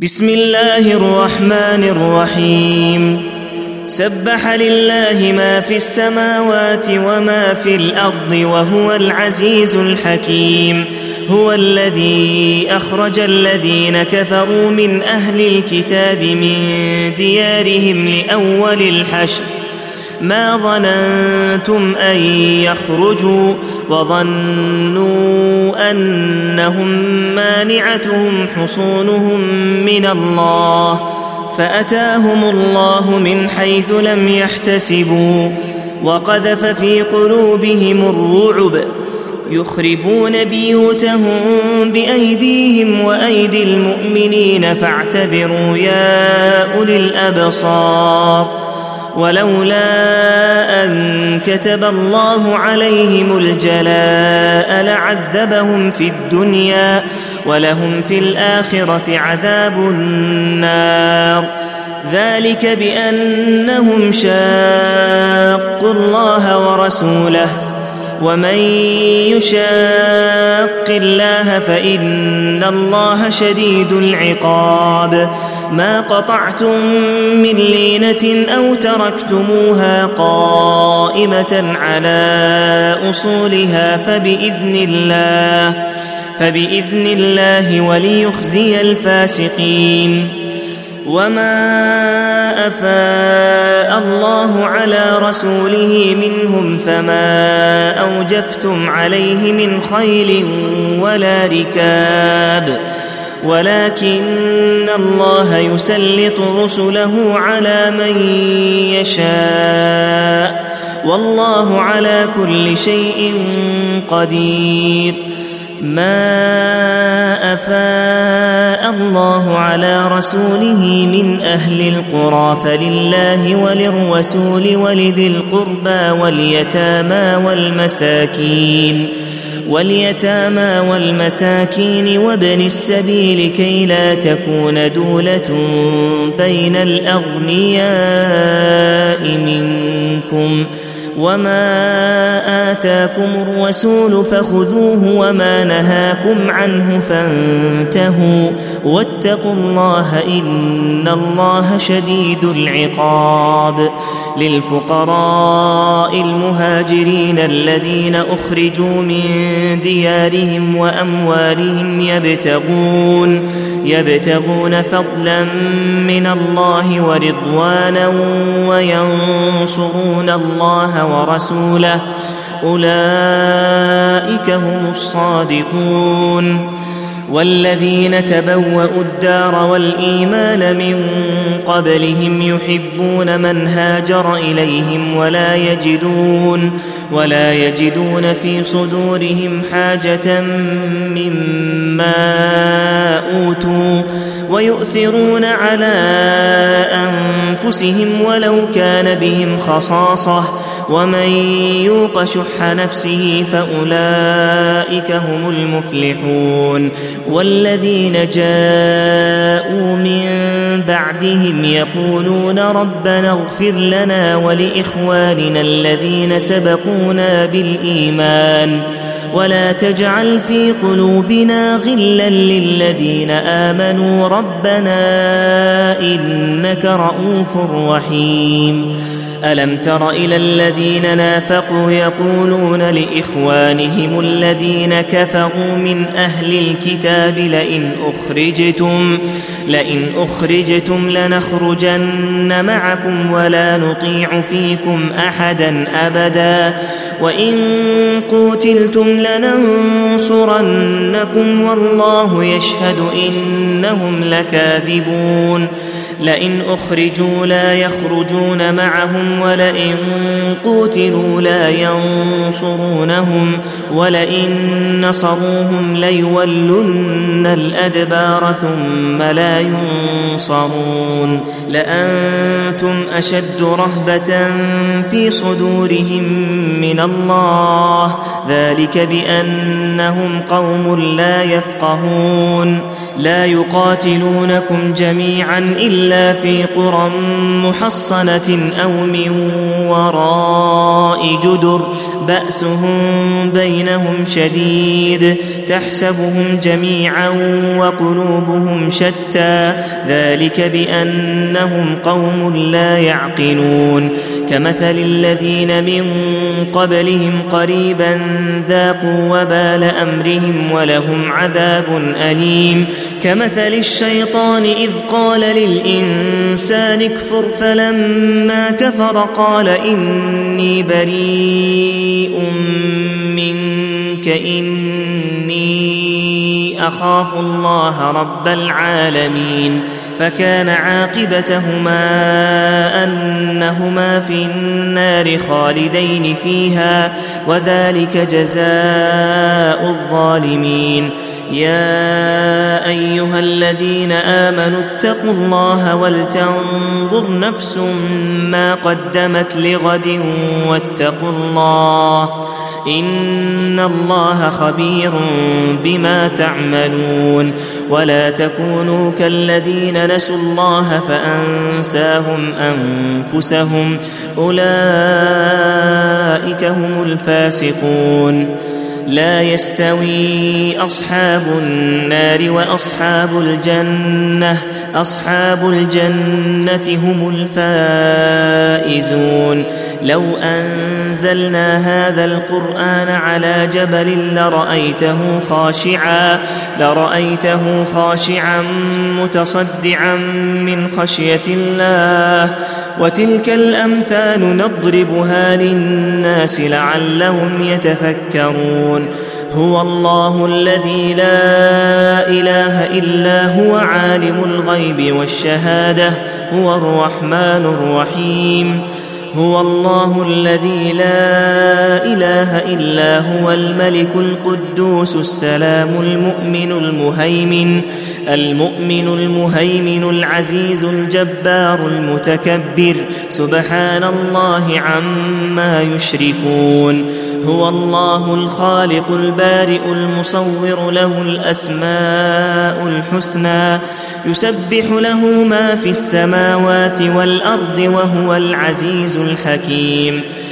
بسم الله الرحمن الرحيم سبح لله ما في السماوات وما في الأرض وهو العزيز الحكيم هو الذي أخرج الذين كفروا من أهل الكتاب من ديارهم لأول الحشر ما ظننتم أن يخرجوا وظنوا أنهم مانعتهم حصونهم من الله فأتاهم الله من حيث لم يحتسبوا وقذف في قلوبهم الرعب يخربون بيوتهم بأيديهم وأيدي المؤمنين فاعتبروا يا أولي الأبصار ولولا أن كتب الله عليهم الجلاء لعذبهم في الدنيا ولهم في الآخرة عذاب النار ذلك بأنهم شاقوا الله ورسوله ومن يشاق الله فإن الله شديد العقاب ما قطعتم من لينة أو تركتموها قائمة على أصولها فبإذن الله وليخزي الفاسقين وما أفاء الله على رسوله منهم فما أوجفتم عليه من خيل ولا ركاب ولكن الله يسلط رسله على من يشاء والله على كل شيء قدير ما أفاء الله على رسوله من أهل القرى فلله وللرسول ولذي القربى واليتامى والمساكين وابن السبيل كي لا تكون دولة بين الأغنياء منكم وما آتاكم الرسول فخذوه وما نهاكم عنه فانتهوا واتقوا الله إن الله شديد العقاب للفقراء المهاجرين الذين أخرجوا من ديارهم وأموالهم يبتغون فضلا من الله ورضوانا وينصرون الله ورسوله أولئك هم الصادقون والذين تبوأوا الدار والإيمان من قبلهم يحبون من هاجر إليهم ولا يجدون في صدورهم حاجة مما أوتوا ويؤثرون على أنفسهم ولو كان بهم خصاصة ومن يوق شح نفسه فأولئك هم المفلحون والذين جاءوا من بعدهم يقولون ربنا اغفر لنا ولإخواننا الذين سبقونا بالإيمان ولا تجعل في قلوبنا غلا للذين آمنوا ربنا إنك رؤوف رحيم ألم تر إلى الذين نافقوا يقولون لإخوانهم الذين كفروا من أهل الكتاب لئن أخرجتم لنخرجن معكم ولا نطيع فيكم أحدا أبدا وإن قوتلتم لننصرنكم والله يشهد إنهم لكاذبون لئن أخرجوا لا يخرجون معهم ولئن قوتلوا لا ينصرونهم ولئن نصروهم ليولن الأدبار ثم لا ينصرون لأنتم أشد رهبة في صدورهم من الله ذلك بأنهم قوم لا يفقهون لا يقاتلونكم جميعا إلا في قرى محصنة أو من وراء جدر بأسهم بينهم شديد تحسبهم جميعا وقلوبهم شتى ذلك بأنهم قوم لا يعقلون كمثل الذين من قبلهم قريبا ذاقوا وبال أمرهم ولهم عذاب أليم كمثل الشيطان إذ قال للإنسان اكفر فلما كفر قال إني بريء منك إني أخاف الله رب العالمين فكان عاقبتهما أنهما في النار خالدين فيها وذلك جزاء الظالمين يا أيها الذين آمنوا اتقوا الله ولتنظر نفس ما قدمت لغد واتقوا الله إن الله خبير بما تعملون ولا تكونوا كالذين نسوا الله فأنساهم أنفسهم أولئك هم الفاسقون لا يستوي أصحاب النار وأصحاب الجنة أصحاب الجنة هم الفائزون لو أنزلنا هذا القرآن على جبل لرأيته خاشعا متصدعا من خشية الله وتلك الأمثال نضربها للناس لعلهم يتفكرون هو الله الذي لا إله إلا هو عالم الغيب والشهادة هو الرحمن الرحيم هو الله الذي لا إله إلا هو الملك القدوس السلام المؤمن المهيمن العزيز الجبار المتكبر سبحان الله عما يشركون هو الله الخالق البارئ المصور له الأسماء الحسنى يسبح له ما في السماوات والأرض وهو العزيز الحكيم